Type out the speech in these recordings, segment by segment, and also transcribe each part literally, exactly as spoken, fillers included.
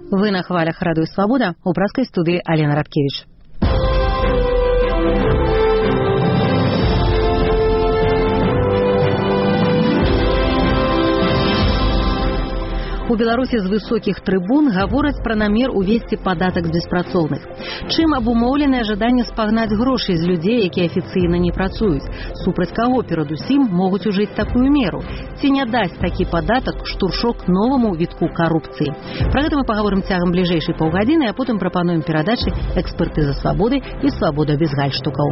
Вы на хвалях Радыё Свабода, у праскай студыі Алена Радкевіч. У Беларусі з высокіх трыбун гавораць пра намер увесці падатак з беспрацоўных. Чым абумоўленае жаданне спагнаць грошы з людзей, якія афіцыйна не працуюць? Супраць каго перадусім могуць ужыць такую меру? Ці не дасць такі падатак штуршок новаму вітку карупцыі? Пра гэта мы пагаворым цягам бліжэйшай паўгадзіны, а потым прапануем перадачы «Экспертыза свабоды» і «Свабода без гальштукаў».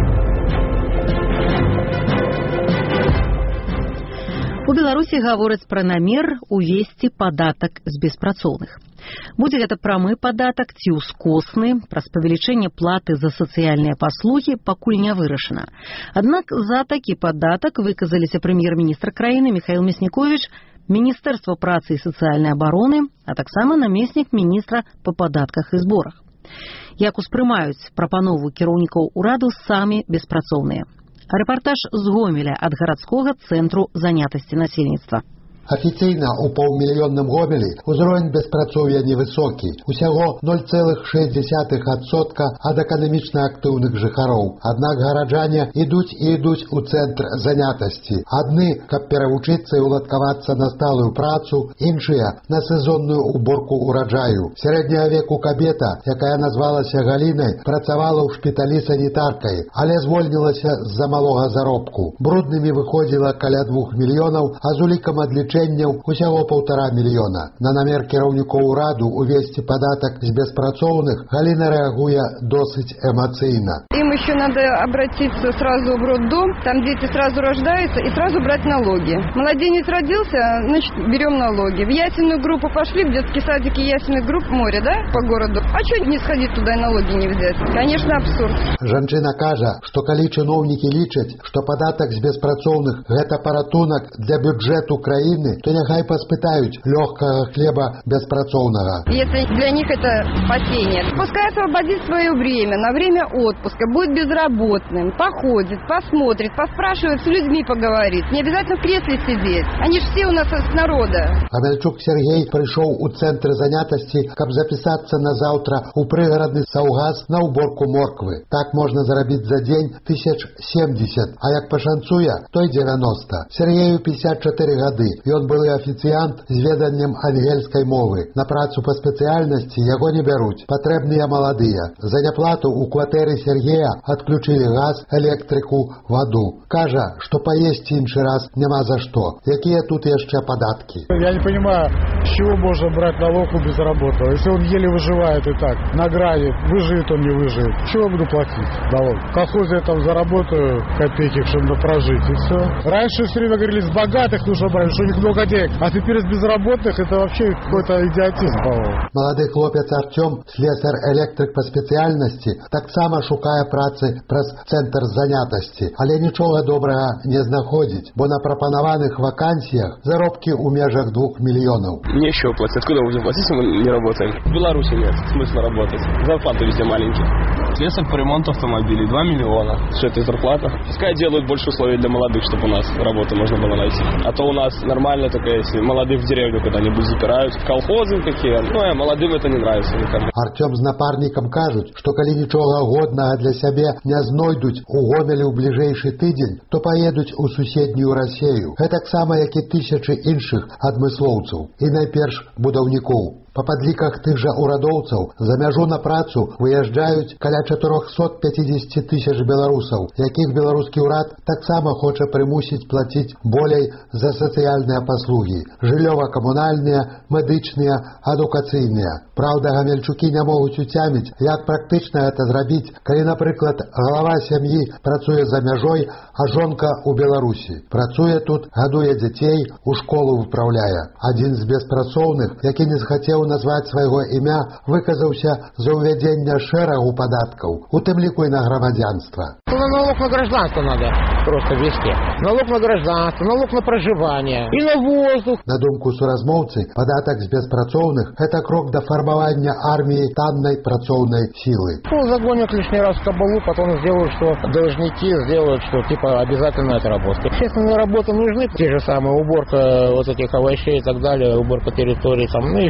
У Беларусі гавораць пра намер увесці падатак з беспрацоўных. Будзе гэта прамы падатак ці ўскосны, праз павелічэнне платы за сацыяльныя паслугі пакуль не вырашана. Аднак за такі падатак выказаліся прэм'ер-міністр краіны Міхаіл Мясніковіч, Міністэрства працы і сацыяльнай абароны, а таксама намеснік міністра па падатках і зборах. Як успрымаюць прапанову кіраўнікаў ураду самі беспрацоўныя? Рэпартаж з Гомеля ад гарадскога цэнтру занятасці насельніцтва. Афіцыйна ў паўмільённым Гомелі ўзровень беспрацоўя невысокі, усяго ноль цэлых шэсць дзесятых адсотка ад эканамічна актыўных жыхароў. Аднак гараджане ідуць і ідуць у цэнтр занятасці. Адны, каб перавучыцца і уладкавацца на сталую працу, іншыя на сезонную уборку ураджаю. Сярэдняга веку кабета, якая назвалася Галінай, працавала ў шпіталі санітаркай, але звольнілася з-за малога заробку. Бруднымі выходзіла каля двух мільёнаў, а з улікам адлічэння усяго паўтара мільёна. На намер кіраўнікоў ураду увесці падатак з беспрацоўных Галина реагуе досыць эмоцыйна. Им еще надо обратиться сразу в роддом, там дети сразу рождаются, и сразу брать налоги. Младенец родился, значит, берем налоги. В ясельную группу пошли, в детский садик и ясельных групп море, да, по городу. А что не сходить туда и налоги не взять? Конечно, абсурд. Жанчына кажа, што калі чыноўнікі лічаць, што падатак з беспрацоўных гэта паратунак для бюджэту краіны, то няхай паспытаюць лёгкага хлеба беспрацоўнага. Если для них это спасение, пускай освободит свое время, на время отпуска, будет безработным, походит, посмотрит, поспрашивает, с людьми поговорит. Не обязательно в кресле сидеть. Они же все у нас с народа. Амельчук Сергей прыйшоў у цэнтр занятасці, каб запісацца на заўтра ў прыгарадны саўгас на уборку морквы. Так можна зарабіць за дзень тысяч семьдесят, а як пашанцуе, то і девяносто. Сергею пятьдесят четыре гады. Ён былы афіцыянт з веданнем ангельскай мовы. На працу па спецыяльнасці яго не бяруць. Патрэбныя маладыя. За няплату ў кватэры Сергея адключылі газ, электрыку, ваду. Кажа, што паесці іншы раз няма за што. Якія тут яшчэ падаткі? Я не понимаю, с чего можно брать налог у безработного, если он еле выживает и так, на грани, выживет он, не выживет. Чего я буду платить налог? В колхозе я там заработаю копейки, чтобы прожить, и все. Раньше все время говорили, с богатых нужно брать, что у них много денег, а теперь с безработных это вообще какой-то идиотизм, по-моему. Малады хлопец Артём, слесар-электрык па спецыяльнасці, таксама шукае працы праз цэнтр занятасці, але нічога добрага не знаходзіць, бо на прапанаваных вакансіях заробкі ў межах двух миллионов. Нечего платить. Откуда мы будем платить, если мы не работаем? В Беларуси нет смысла работать. Зарплаты везде маленькие. Слесарь по ремонту автомобилей два миллиона. Что это зарплата? Пускай делают больше условий для молодых, чтобы у нас работу можно было найти. А то у нас нормально только если молодых в деревню куда-нибудь запирают. Колхозы какие. Ну, а молодым это не нравится никому. Артём з напарнікам кажуць, што калі нічога годнага для сябе не знойдуць у Гомелі ў бліжэйшы тыдзень, то паедуць у суседнюю Расею. Гэтаксама, як і тысячы іншых адмыслоўцаў і найперш будаўнікоў. Па падліках тых жа урадоўцаў за мяжу на працу выязджаюць каля чатырохсот пяцідзесяці тысяч беларусаў, якіх беларускі ўрад таксама хоча прымусіць плаціць болей за сацыяльныя паслугі, жыллёва-камунальныя, медычныя, адукацыйныя. Праўда, гамельчукі не могуць уцяміць, як практычна гэта зрабіць, калі, напрыклад, галава сям'і працуе за мяжой, а жонка ў Беларусі. Працуе тут, гадуе дзяцей, у школу выпраўляе. Адзін з беспрацоўных, які не захацеў назваць свайго імя, выказаўся за ўвядзенне шэрагу падаткаў, у тым ліку і на грамадзянства. Налог на гражданство надо просто ввести. Налог на гражданство, налог на проживание и на воздух. На думку суразмоўцы, падатак з беспрацоўных – это крок да фармавання арміі таннай працоўнай силы. Ну, загонят лишний раз в кабалу, потом сделают, что должники сделают, что типа обязательно это работа. Общественные работы нужны, те же самые уборка вот этих овощей и так далее, уборка территории, там, ну и все, что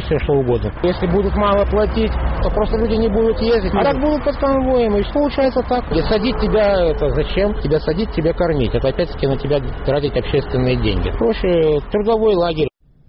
угодно. Если будут мало платить, то просто люди не будут ездить, а так будут под конвоем, и получается так. И садить тебя, это зачем? Тебя садить, тебя кормить. Это опять-таки на тебя тратить общественные деньги. Проще трудовой лагерь.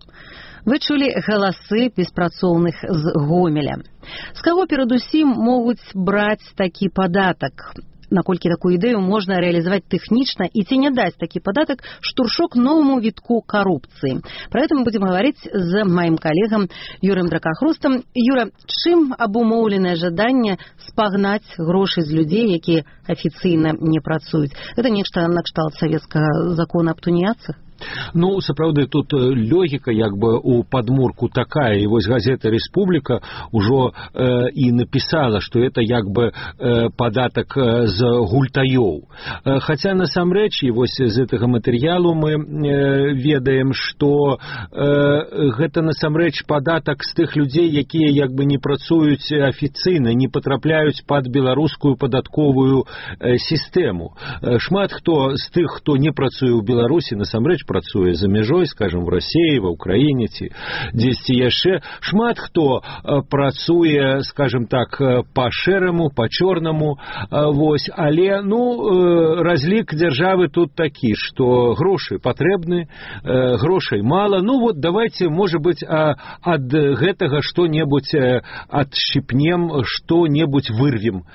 Вы чулі галасы беспрацоўных з Гомеля. З каго перадусім могуць браць такі падатак? Наколькі такую ідэю можна рэалізаваць тэхнічна і ці не дасць такі падатак штуршок новаму вітку карупцыі? Пра гэта мы будзем гаварыць з маім калегам Юрыем Дракахрустам. Юра, чым абумоўленае жаданне спагнаць грошы з людзей, якія афіцыйна не працуюць? Гэта нешта накшталт савецкага закона аб туніяцах? Ну, сапраўды, тут логіка як бы у падмурку такая, і вось газета «Республика» ўжо э, і напісала, што это як бы э, падатак з гультаёў. Э, хаця насамрэч, і вось з гэтага матэрыялу мы э, ведаем, што э, гэта насамрэч падатак з тых людзей, якія як бы не працуюць афіцыйна, не патрапляюць пад беларускую падатковую э, сістэму. Э, шмат хто з тых, хто не працуе ў Беларусі, насамрэч працуе за мяжой, скажем, в России, в Украине ці дзесьці яшчэ. Шмат хто працуе, скажем так, по шэраму, по чорнаму, вось, але, ну, разлік дзяржавы тут такі, што грошы патрэбны, грошай мала. Ну, вот, давайте, может быть, ад гэтага што-небудзь адшчыпнем, што-небудзь вырвем.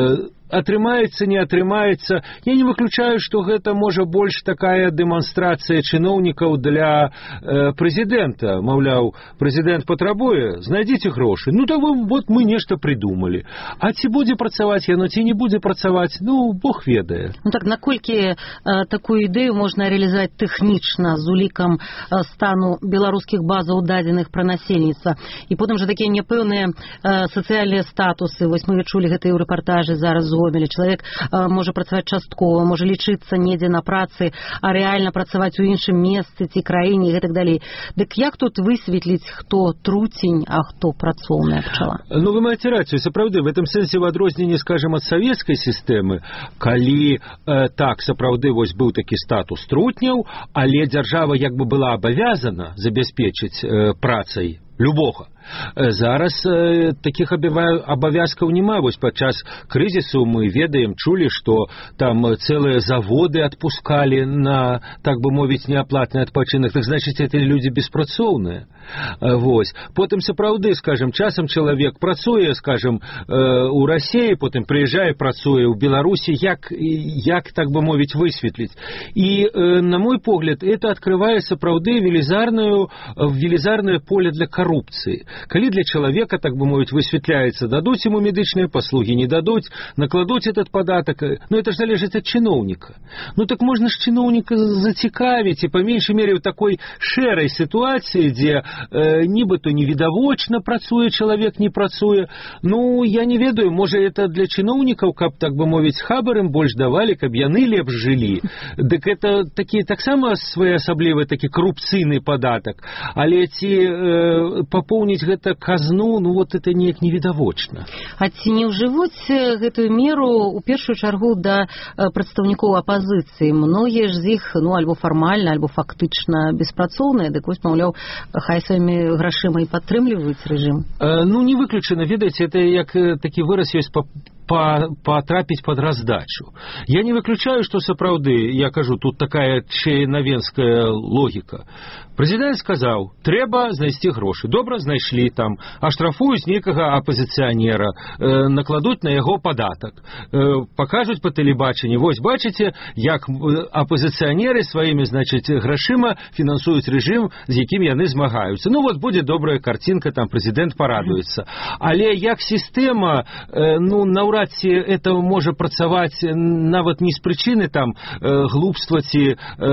Атрымаецца, не атрымаецца. Я не выключаю, што гэта можа больш такая дэманстрацыя чыноўнікаў для э, прэзідэнта. Маўляў, прэзідэнт патрабуе, знайдзіце грошы. Ну, так вот мы нешта прыдумалі. А ці будзе працаваць яно, ці не будзе працаваць, ну, Бог ведае. Ну так, наколькі э, такую ідэю можна рэалізаваць тэхнічна з улікам э, стану беларускіх базаў дадзеных пра насельніцтва? І потым жа такія няпэўныя э, сацыяльныя статусы. Вось мы чулі гэта і ў рэпартажы зараз з Гомеля. Чалавек э, можа працаваць часткова, можа лічыцца недзе на працы, а рэальна працаваць у іншым месцы ці краіне і гэтак далей. Дык як тут высветліць, хто труцень, а хто працоўная пчала? Ну, вы маеце рацыю, сапраўды, в этом сэнсе в адрозненні, скажем, ад савецкай сістэмы, калі э, так, сапраўды, вось быў такі статус трутняў, але дзяржава як бы была абавязана забяспечыць э, працай любога. Зараз э, таких абавязкаў няма. Вось падчас крызісу мы ведаем, чулі, што там цэлыя заводы адпускалі на, так бы мовіць, неаплатны адпачынак. Так значыць, это люди беспрацоўныя. Вось. Потым сапраўды, скажем, часам чалавек працуе, скажем, э, у Расіі, потым прыязджае, працуе ў Беларусі, як, як так бы мовіць, высветліць. І, э, на мой погляд, это открывае сапраўды велізарную, велізарнае поле для коррупции. Калі для чалавека, так бы мовіць, высвятляецца, дадуць ему медычныя паслугі, не дадуць, накладуць этот падатак, ну это ж залежыць ад чыноўніка. Ну так можна ж чыноўніка зацікавіць, і па меншай мере ў такой шэрай сітуацыі, дзе э, нібыто невідавочна працуе чалавек, не працуе. Ну, я не ведаю, можа это для чыноўнікаў, каб, так бы мовіць, хабар ім больш давалі, каб яны лепш жылі. Дык это такі таксама своеасаблівы такі коррупцыйны падатак. Але ці э, папоўніць гэта казну, ну вот это неяк невідавочна. А ці не ўжывуць гэтую меру у першую чаргу да прадстаўнікоў апазіцыі? Многія ж з іх, ну, альбо фармальна, альбо фактычна беспрацоўныя, дык вось, маўляў, хай сваімі грашыма і падтрымліваюць рэжым. Э, ну, не выключана, ведаеце, это як такі выраз ёсць па потрапіць под раздачу. Я не выключаю, что сапраўды, я кажу, тут такая чайнавенская логіка. Прэзідэнт сказаў, трэба знайсці грошы. Добра, знайшлі там, аштрафуюць нейкага апазіцыянера, э, накладуць на яго падатак, э, пакажуць па тэлебачанні. Вось, бачыце, як апазіцыянеры сваімі, значыць, грашыма фінансуюць рэжым, з якім яны змагаюцца. Ну, вот будзе добрая карцінка, там прэзідэнт парадуецца. Але як сістэма, э, ну, наўрад ці это можа працаваць нават не з прычыны там э, глупства ці э,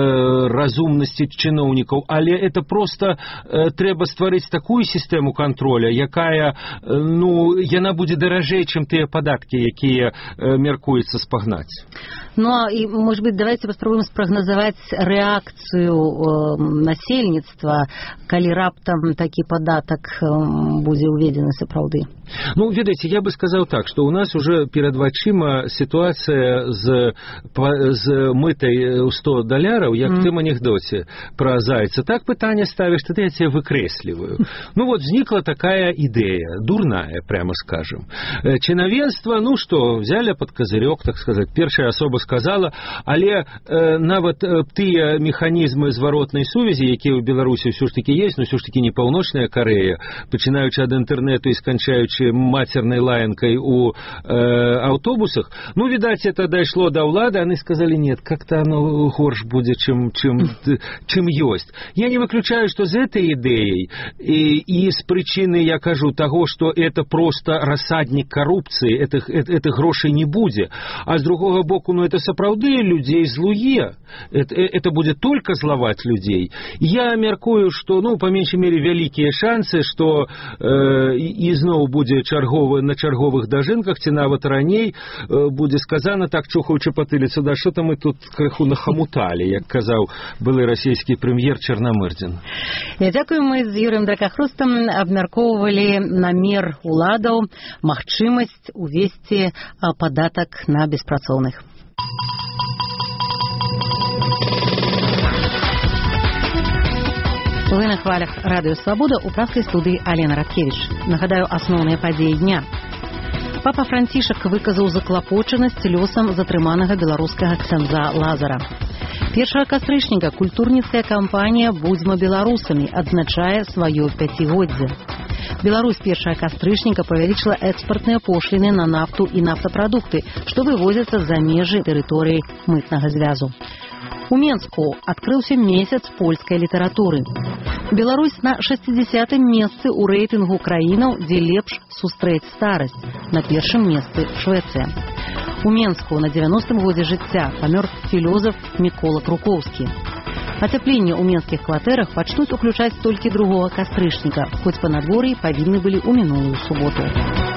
разумнасці чыноўнікаў, але это просто э, трэба стварыць такую сістэму контроля, якая, э, ну, яна будзе даражэй, чым тыя падаткі, якія э, мяркуецца спагнаць. Ну, а и, может быть, давайте попробуем спрогнозовать реакцию э, насельніцтва, калі раптам такі падатак э, будзе уведзены сапраўды. Ну, ведаеце, я бы сказал так, что у нас уже мне перад вачыма сітуацыя з, з мытай ў сто даляраў, як mm. в тым анекдоце пра зайца. Так пытанне ставіш, тады я тебе выкрэсліваю. Ну вот, знікла такая ідэя, дурная, прямо скажем. Чынавенства, ну што, взяли под козырек, так сказать, першая асоба сказала, але э, нават э, тыя механізмы зваротнай сувязі, якія ў Беларусі ўсё ж таки есть, но ўсё ж таки не Паўночная Карэя, пачынаючы ад інтэрнету і сканчаючы мацернай лаянкай у э, автобусах, ну, видать, это дошло до ўлады, они сказали, нет, как-то оно горш будет, чем, чем, чем есть. Я не выключаю, что за этой идеей и, и с причины, я кажу, того, что это просто рассадник коррупции, этих, этих грошей не будет. А с другого боку, ну, это сапраўды людей злуе. Это, это будет только зловать людей. Я мяркую, что, ну, по меньшей мере, великие шансы, что э, и зноў будзе чарговы, на чарговых дажынках, ці нават раней, э, будзе сказано так, чухаючы патыліцу, да что-то мы тут крыху нахамутали, як казаў былы расійскі прэм'ер Чарнамырдзін. Я дзякую, мы з Юрыем Дракахрустам абмяркоўвалі намер уладаў, магчымасць увесці падатак на беспрацоўных. Вы на хвалях Радыё Свабода, у праскай студыі Алена Радкевіч. Нагадаю, асноўныя падзеі дня. Папа Францішак выказаў заклапочанасць лёсам затрыманага беларускага ксяндза Лазара. Першага кастрычніка культурніцкая кампанія «Будзьма беларусамі» адзначае сваё пяцігоддзе. Беларусь першага кастрычніка павялічыла экспартныя пошліны на нафту і нафтапрадукты, што вывозяцца за межы тэрыторыі мытнага звязу. У Менску адкрыўся месяц польскай літаратуры. Беларусь на шэсцідзясятым месцы ў рэйтынгу краінаў, дзе лепш сустрэць старасць. На першым месцы Швецыя. У Менску на дзевяностым годзе жыцця памёр філёзаф Мікола Крукоўскі. Ацяпленне ў менскіх кватэрах пачнуць уключаць толькі другога кастрычніка, хоць па надвор'і павінны былі ў мінулую суботу.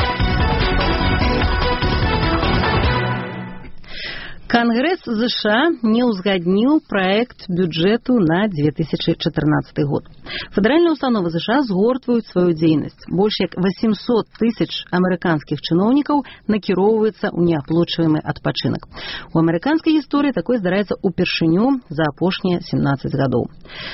Конгресс США не узгоднил проект бюджету на две тысячи четырнадцатый год. Федеральные установы США сгортваюць свою дзейнасць. Больше як восемьсот тысяч американских чиновников накіроўваецца ў неаплочваемы адпачынак. У амерыканскай гісторыі такое здараецца упершыню за апошнія семнадцать гадоў.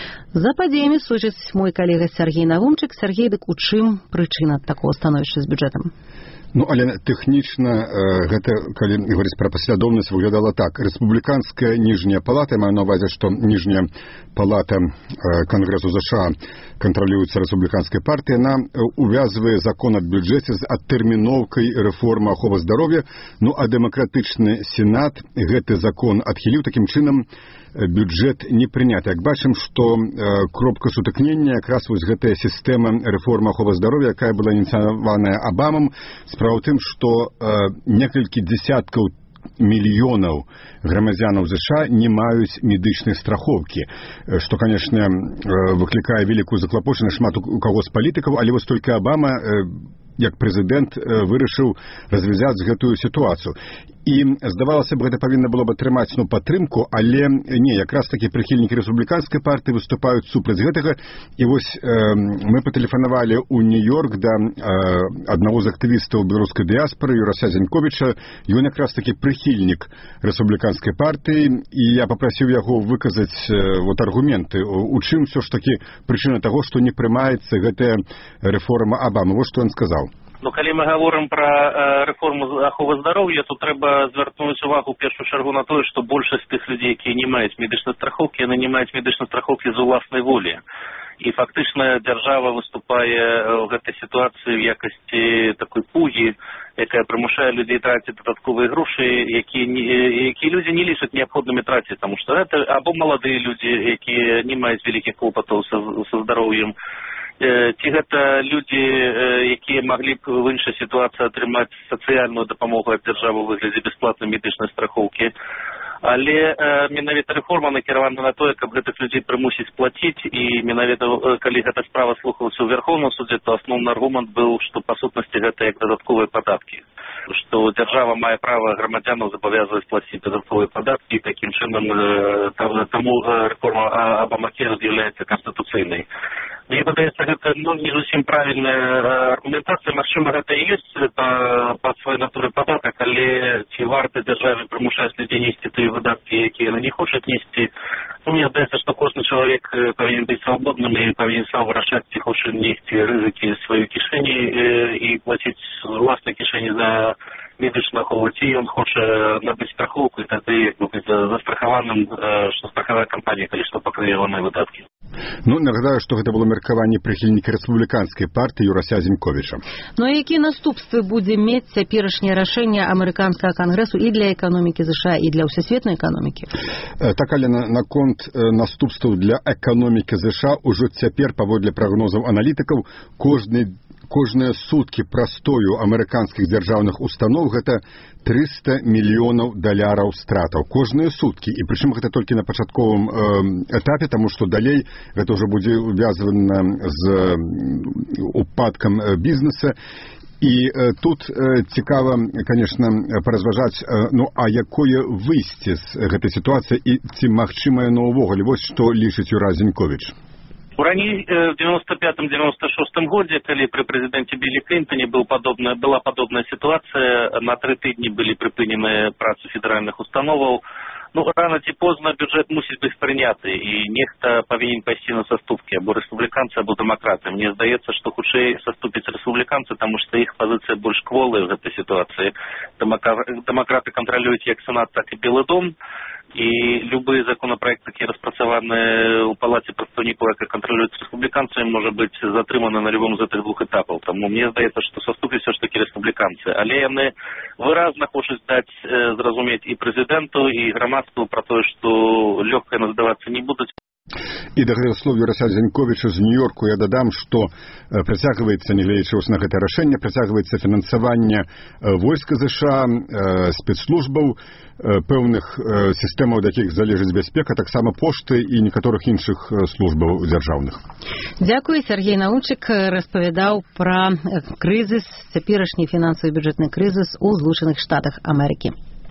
За падзеямі сочыць мой калега Сергей Навумчык. Сергей, дык у чым прычына такого становішча з бюджэтам? Ну, але тэхнічна э, гэта, калі говоріць пра паслядоўнасць, выглядала так. Рэспубліканская ніжняя палата, маю на ўвазе, што ніжняя палата э, Конгрэсу США кантралюецца рэспубліканскай партыяй, яна увязвае закон аб бюджэце з адтэрміноўкай рэформы аховы здароўя, ну а дэмакратычны сенат гэты закон адхіліў, такім чынам бюджэт не прыняты. Як бачым, што э, кропка сутыкнення якраз вось гэтая сістэма рэформы аховы здароўя, якая была ініцыяваная Абамам. Справа ў тым, што э, некалькі дзесяткаў мільёнаў грамадзянаў США не маюць медычнай страхоўкі, што, канешне, э, выклікае вялікую заклапочанасць шмат у каго з палітыкаў, але вось толькі Абама, э, як прэзідэнт, э, вырашыў развязаць гэтую сітуацыю. І, здавалася б, гэта павінна было б атрымаць ну, падтрымку, але не, якраз такі прыхільнікі рэспубліканскай партыі выступаюць супраць гэтага. І вось э, мы патэлефанавалі ў Нью-Йорк да э, аднаго з актывістаў беларускай дыяспары, Юрася Зяньковіча. Ён якраз такі прыхільнік рэспубліканскай партыі, і я папрасіў яго выказаць э, вот, аргументы, у чым ўсё ж такі прычына таго, што не прымаецца гэтая рэформа Абамы. Вот што ён сказаў. Ну, калі мы гаворым пра э, рэформу аховы здароўя, то трэба звярнуць увагу ў першую чаргу на тое, што большасць тых людзей, якія не маюць медычнай страхоўкі, яны не маюць медычнай страхоўкі з уласнай волі. І фактычна дзяржава выступае ў гэтай сітуацыі ў якасці такой пугі, якая прымушае людзей траціць дадатковыя грошы, якія, якія людзі не лічаць неабходнымі траціць, таму што гэта або маладыя людзі, якія не маюць вялікіх клопатаў са, са здароўем, ці гэта людзі, якія маглі б в іншай сітуацыі атрымаць сацыяльную дапамогу ад дзяржавы ў выглядзе бясплатнай медычнай страхоўкі. Але э, менавіта рэформа накіравана на тое, каб гэтых людзей прымусіць плаціць, і менавіта калі гэта справа слухалася ў Вярхоўным судзе, то асноўны аргумент быў, што па сутнасці гэта як дадатковыя падаткі. што дзяржава мае права грамадзянаў забавязваць плаціць дадатковыя падаткі, і такім чынам таму рэформа Абамакер з'яўляецца канстытуцыйнай. Мне падаецца, гэта ну, не зусім правільная аргументацыя. Магчыма, гэта і ёсць па, па сваёй натуры падатак, але ці варта дзяржаве прымушаць людзей несці тыя выдаткі, якія яны не хочуць несці. Ну, мне здаецца, што кожны чалавек павінен быць свабодным і павінен сам вырашаць, ці хоча несці рызыкі сваёй кішэні і плаціць власнай кішэні за медычную ахову, ці ён хоча набыць страхоўку і тады быць застрахаваным, што страхавая кампанія, калі што пакрые ягоныя выдаткі. Ну, нагадаю, што гэта было меркаванне прыхільніка рэспубліканскай партыі Юрася Зіньковіча. Ну, а якія наступствы будзе мець цяперашняе рашэнне амерыканскага кангрэсу і для эканомікі США, і для ўсесветнай эканомікі? Так, але наконт наступстваў для эканомікі США ўжо цяпер, паводле прагнозаў аналітыкаў, кожны Кожныя суткі прастою амерыканскіх дзяржаўных устаноў гэта трыста мільёнаў даляраў стратаў. Кожныя суткі. І прычым гэта толькі на пачатковым э, этапе, таму што далей гэта ўжо будзе увязана з упадкам бізнеса. І э, тут э, цікава, конечно, паразважаць, э, ну, а якое выйсце з гэтай сітуацыі і ці магчымае на ўвогуле? Вось што лічыць Юрай Зіньковіч. Раней в девяносто пятом — девяносто шестом году, когда при президенте Билли Клинтоне был подобная, была подобная ситуация, на три тыдні были припынены працы федеральных установаў. Ну, рано ці позна бюджет мусіць быць прыняты, і нехта павінен пайсці на саступкі, або рэспубліканцы, або дэмакраты. Мне здаецца, што хутчэй саступяць рэспубліканцы, таму што іх пазіцыя больш кволая ў гэтай сітуацыі. Дэмакраты кантралююць як Сенат, так і Белы дом, і любы законопроект, які распрацаваны ў палаце прадстаўнікоў, які кантралююць рэспубліканцы, можа быць затрыманы на любом з гэтых двух этапаў. Таму мне здаецца, што саступяць все ж такі рэспубліканцы. Але яны выразна хочуць даць э, зразумець і прэзідэнту, і грамадству про тое, што лёгка яны здавацца не будуць. І да гэтых слоў Юрася Зіньковіча з Нью-Йорку я дадам, што працягваецца, нягледзячы на гэта рашэнне, працягваецца фінансаванне войска США, спецслужбаў, пэўных сістэмаў, ад якіх залежыць бяспека, таксама пошты і некаторых іншых службаў дзяржаўных. Дзякуй. Сергей Наумчык распавядаў пра крызіс, цяперашні фінансавы бюджэтны крызіс у Злучаных Штатах Амерыкі.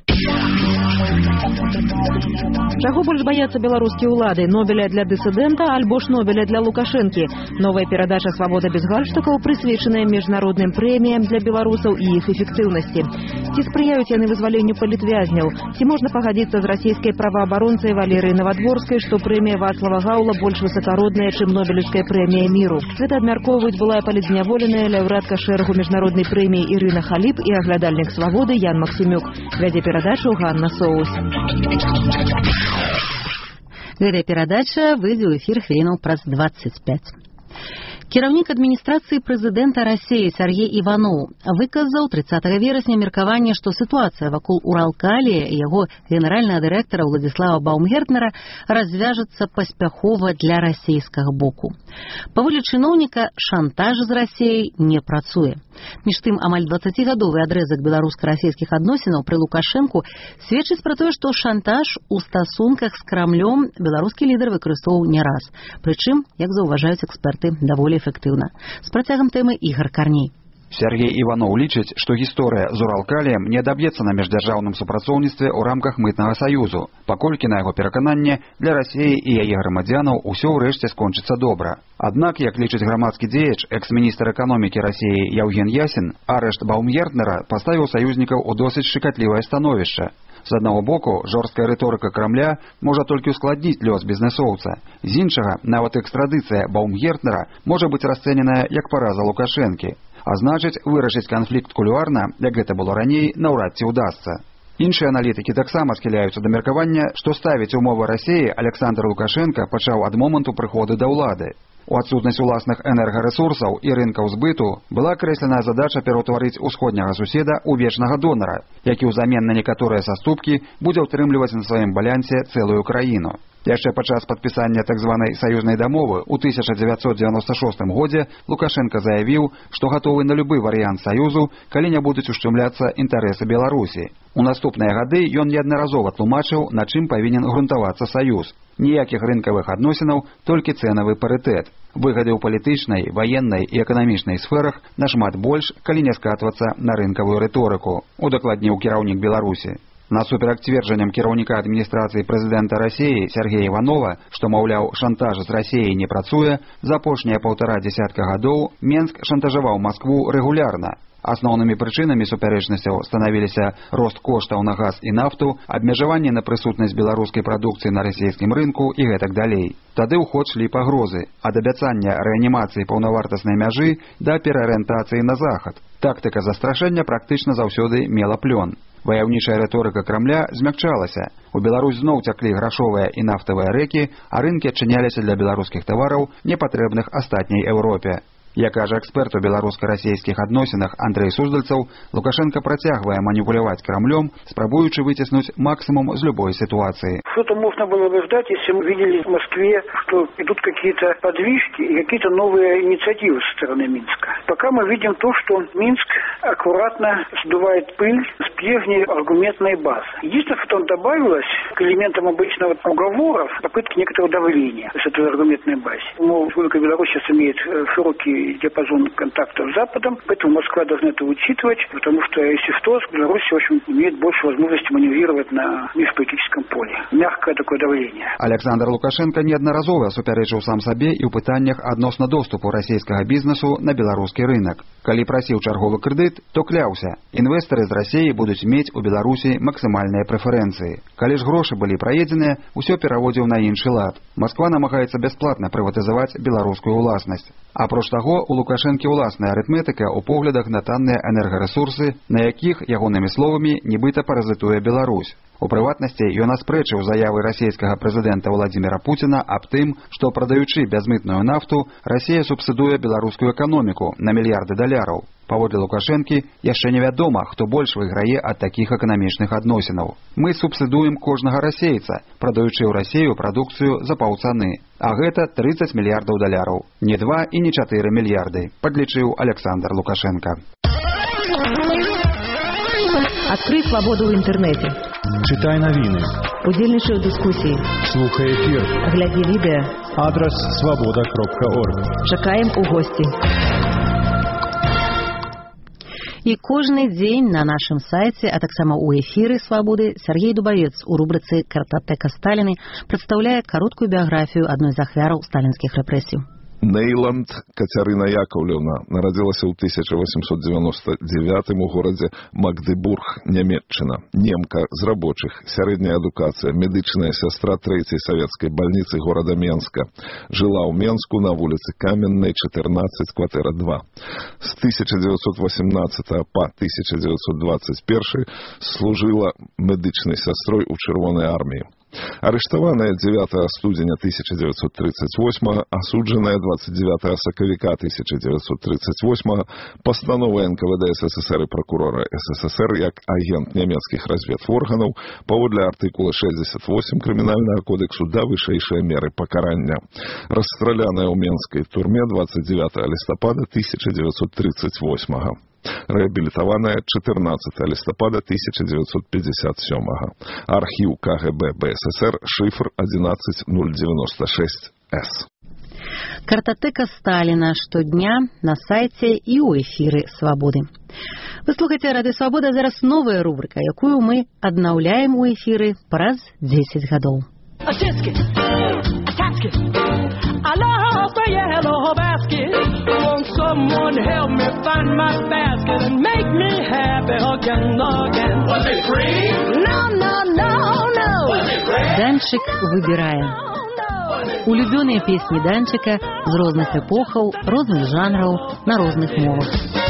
Чаго больш баяцца беларускія ўлады? Нобеля для дысідэнта альбо ж Нобеля для Лукашэнкі? Новая перадача «Свабода без гальштукаў», прысвечаная міжнародным прэміям для беларусаў і іх эфектыўнасці. Ці спрыяюць яны вызваленню палітвязняў? Ці можна пагадзіцца з расійскай праваабаронцай Валерыяй Навадворскай, што прэмія Вацлава Гаўла больш высакародная, чым Нобелевская прэмія міру? Гэта абмяркоўваюць былая палітзняволеная лаўрэатка шэрагу міжнароднай прэміі Ірына Халіп і аглядальнік «Свабоды» Ян Максімюк. Вядзе перадачу Ганна Соус. Гэтая перадача выйдзе ў эфір хвілінаў праз дваццаць пяць. Кіраўнік адміністрацыі прэзідэнта Расіі Сергей Іваноў выказаў трыццатага верасня меркаванне, што сітуацыя вакол Уралкалія і яго генеральнага дырэктара Владзіслава Баумгертнера развяжацца паспяхова для расійскага боку. Паводле чыноўніка, шантаж з Расіяй не працуе. Між тым, амаль дваццацігадовы адрэзак беларуска-расійскіх адносінаў пры Лукашэнку сведчыць пра тое, што шантаж у стасунках з Крамлём беларускі лідар выкарыстоўваў не раз. Прычым, як заўважаюць эксперты, даволі эфектыўна. З працягам тэмы Ігар Карней. Сергей Іваноў лічыць, што гісторыя з Уралкаліем не адаб'ецца на міждзяржаўным супрацоўніцтве ў рамках мытнага саюзу, паколькі, на яго перакананне, для Расіі і яе грамадзянаў усё ўрэшце скончыцца добра. Аднак, як лічыць грамадскі дзеяч, экс-міністр эканомікі Расіі Яўген Ясін, арышт Баумгертнера паставіў саюзнікаў у досыць шыкатлівае становішча. З аднаго боку, жорсткая рыторыка Крамля можа толькі ускладніць лёс бізнесоўца. З іншага, нават экстрадыцыя Баумгертнера можа быць расцэненая як параза Лукашэнкі. А значыць, вырашыць канфлікт кулуарна, як гэта было раней, наўрад ці ўдасца. Іншыя аналітыкі таксама схіляюцца да меркавання, што ставіць умовы Расіі Александр Лукашенко пачаў ад моманту прыходу да ўлады. У адсутнасць уласных энергарэсурсаў і рынкаў збыту была крэсленая задача пераўтварыць усходняга суседа ў вечнага донара, які ўзамен на некаторыя саступкі будзе ўтрымліваць на сваім балянсе цэлую краіну. Яшчэ падчас падпісання так званай саюзнай дамовы ў тысяча дзевяцьсот дзевяноста шостым годзе Лукашенко заявіў, што гатовы на любы варыянт саюзу, калі не будуць ушчымляцца інтарэсы Беларусі. У наступныя гады ён неаднаразова тлумачыў, на чым павінен грунтавацца саюз. Ніякіх рынкавых адносінаў, толькі цэнавы парытэт. Выгады ў палітычнай, ваеннай і эканамічнай сферах нашмат больш, калі не скатвацца на рынкавую рыторыку, удакладніў кіраўнік Беларусі. Насуперак цверджанням кіраўніка адміністрацыі прэзідэнта Расіі Сергея Іванова, што, маўляў, шантаж з Расіяй не працуе, за апошнія паўтара дзесятка гадоў Менск шантажаваў Маскву рэгулярна. Асноўнымі прычынамі супярэчнасцяў станавіліся рост коштаў на газ і нафту, абмежаванне на прысутнасць беларускай прадукцыі на расійскім рынку і гэтак далей. Тады ў ход шлі пагрозы, ад абяцання рэанімацыі паўнавартаснай мяжы да пераарыентацыі на захад. Тактыка застрашэння практычна заўсёды мела плён. Ваяўнічая рыторыка Крамля змякчалася. У Беларусь зноў цяклі грашовыя і нафтавыя рэкі, а рынкі адчыняліся для беларускіх тавараў, непатрэбных астатняй Еўропе. Як кажа эксперт у беларуска-расійскіх адносінах Андрэй Суздальцаў, Лукашенко працягвае маніпуляваць Крамлем, спрабуючы выціснуць максимум з любой ситуации. Что-то можно было бы ждать, если мы видели в Москве, что идут какие-то подвижки и какие-то новые инициативы со стороны Минска. Пока мы видим то, что Минск аккуратно сдувает пыль с прежней аргументной базы. Единственное, что там добавилось к элементам обычного уговоров, попытки некоторого давления с этой аргументной базы. Мол, Республика Беларусь сейчас имеет широкий диапазон контактов с Западом, поэтому Москва должна это учитывать, потому что, если что, Беларусь, в общем, имеет больше возможности маневрировать на межполитическом поле. Мягкое такое давление. Александр Лукашенко неаднаразова супярэчыў сам сабе і ў пытаннях адносна доступу расійскага бізнесу на беларускі рынок. Калі прасіў чарговы крэдыт, то кляўся. Інвестары з Расіі будуць мець у Беларусі максімальныя прэферэнцыі. Калі ж грошы былі праедзеныя, усё пераводзіў на іншы лад. Масква намагаецца бясплатна прыватызаваць беларускую ўласнасць. Апроч таго, у Лукашэнкі ўласная арытметыка ў поглядах на танныя энергарэсурсы, на якіх, ягонымі словамі, нібыта паразітуе Беларусь. У прыватнасці ён аспрэчыў заявы расійскага прэзідэнта Владзіміра Пуціна аб тым, што, прадаючы бязмытную нафту, Расія субсідуе беларускую эканоміку на мільярды даляраў. Паводле Лукашэнкі, яшчэ невядома, хто больш выйграе ад такіх эканамічных адносінаў. Мы субсідуем кожнага расейца, прадаючы ў Расію прадукцыю за паўцаны. А гэта трыццаць мільярдаў даляраў. Не два і не чатыры мільярды, падлічыў Александр Лукашенко. Адкрый свабоду ў інтэрнэце. Читай навіны. Удзельнічай у дыскусіі. Слухай эфір. Глядзі відэа. Адрас свабода кропка орг. Чакаем у госці. І кожны дзень на нашым сайце, а таксама ў эфіры «Свабоды» Сергей Дубавец у рубрыцы «Картатэка Сталіны» прадстаўляе кароткую біяграфію адной з ахвяраў сталінскіх рэпрэсій. Нейланд Кацярына Яковлевна нарадзілася ў тысяча восемьсот девяносто девятым у горадзе Магдебург, Нямецчына. Немка з рабочых, сярэдняя адукацыя, медычная сястра трэцяй савецкай бальніцы горада Менска. Жыла ў Менску на вуліцы Каменнай, чатырнаццаць, кватэра два. З тысяча девятьсот восемнадцатого па тысяча девятьсот двадцать первый служыла медычнай сястрой у Чырвонай арміі. Арыштаваная дзевятага студзеня тысяча девятьсот тридцать восьмого, асуджаная двадцать девятого сакавіка тысяча девятьсот тридцать восьмого пастановай эн ка вэ дэ эс эс эс эр і прокурора эс эс эс эр як агент нямецкіх разведорганаў паводле артыкула шэсцьдзесят восемь крымінальнага кодексу да вышэйшай меры пакарання. Расстраляная ў менскай турме двадцать девятого лістапада тысяча девятьсот тридцать восьмого. Реабилитованная чатырнаццатого лістапада тысяча девятьсот пятьдесят сёмого. Архіў ка гэ бэ бэ эс эс эр, шифр одиннадцать ноль девяносто шесть эс. Картатэка Сталіна штодня на сайце і ў эфіры «Свабоды». Вы слухаеце Радыё Свабода, зараз новая рубрика, якую мы аднаўляем у эфіры праз дзесяць гадоў. I lost a yellow basket. Won't someone help me find my basket and make me happy again, again? Was it free? No, no, no, no. Was it red? Данчик выбирае. Улюбёныя песні Данчика з розных эпохаў, розных жанраў, на розных мовах.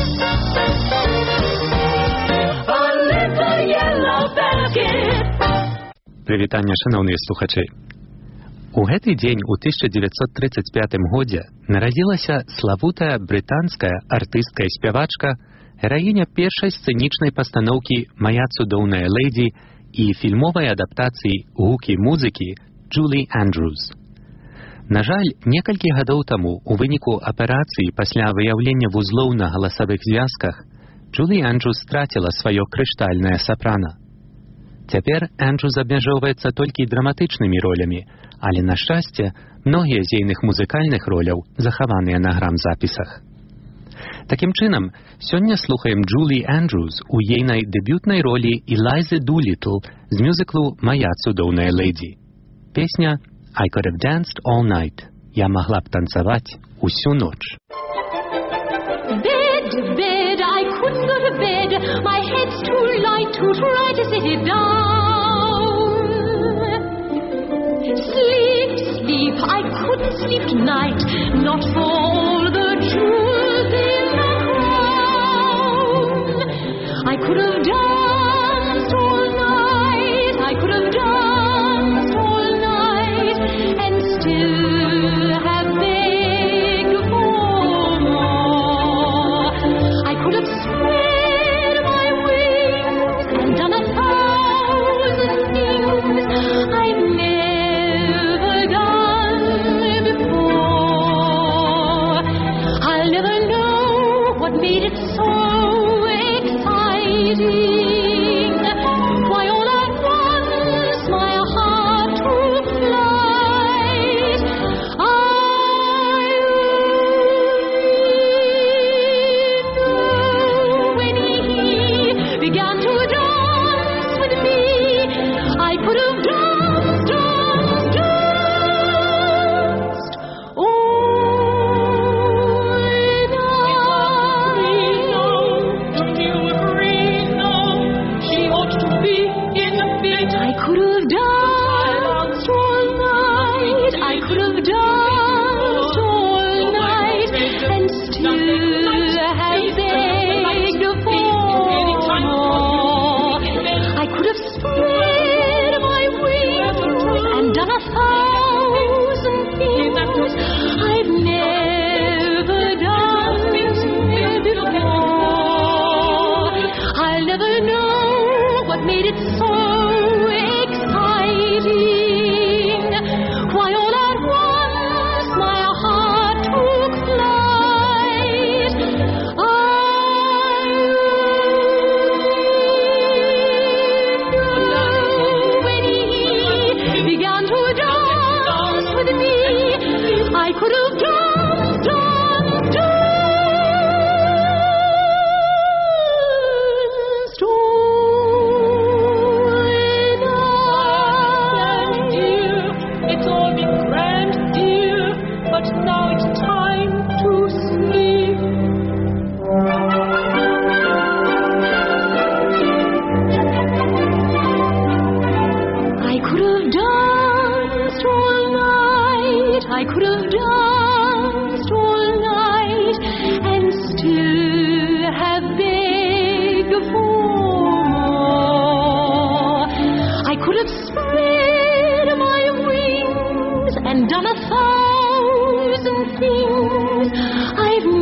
Прывітанне, шаноўныя слухачы. У гэты дзень у тысяча девятьсот тридцать пятым годзе нарадзілася славутая брытанская артыстка і спявачка, гераіня першай сцэнічнай пастаноўкі «Мая цудоўная лэдзі» і фільмовай адаптацыі «Гукі музыкі» Джулі Андрюс. На жаль, некалькі гадоў таму у выніку аперацыі пасля выяўлення вузлоў на галасавых звязках Джулі Андрюс страціла сваё крыштальнае сапрана. Цяпер Эндрюс абмяжоўваецца толькі драматычнымі ролямі, але, на шчасце, многія з ейных музыкальных роляў захаваныя на грамзапісах. Такім чынам, сёння слухаем Джулі Эндрюс у ейнай дэбютнай ролі Элайзы Дулітл з мюзіклу «Мая цудоўная лэдзі». Песня «I could have danced all night». Я могла б танцаваць усю ноч. Bed, bed, I couldn't go to bed. My head's too light to try to sit it down. Sleep, sleep, I couldn't sleep tonight. Not for all the jewels in the crown. I could have danced all night. I could have danced all night and still have begged for more. I could have spread my wings and done a thousand things I've never done before. I'll never know what made it so exciting. Why all at once my heart took flight. I when he began to dance with me, I could have danced, danced, danced all night. Don't you agree? No, she ought to be in the bed. I could have danced all night. I could have danced all night and still have begged for more. I could have spread my wings and done a thousand things I've never done before. I'll never know what made it so exciting. Why all at once my heart took flight. I know when he began to dance with me, I could have danced, danced, danced all night. Dear, it's all been grand, dear, but now it's time to sleep. I could have danced all night. I could have danced all night and still have begged for more. I could have spread my wings and done a thousand things I've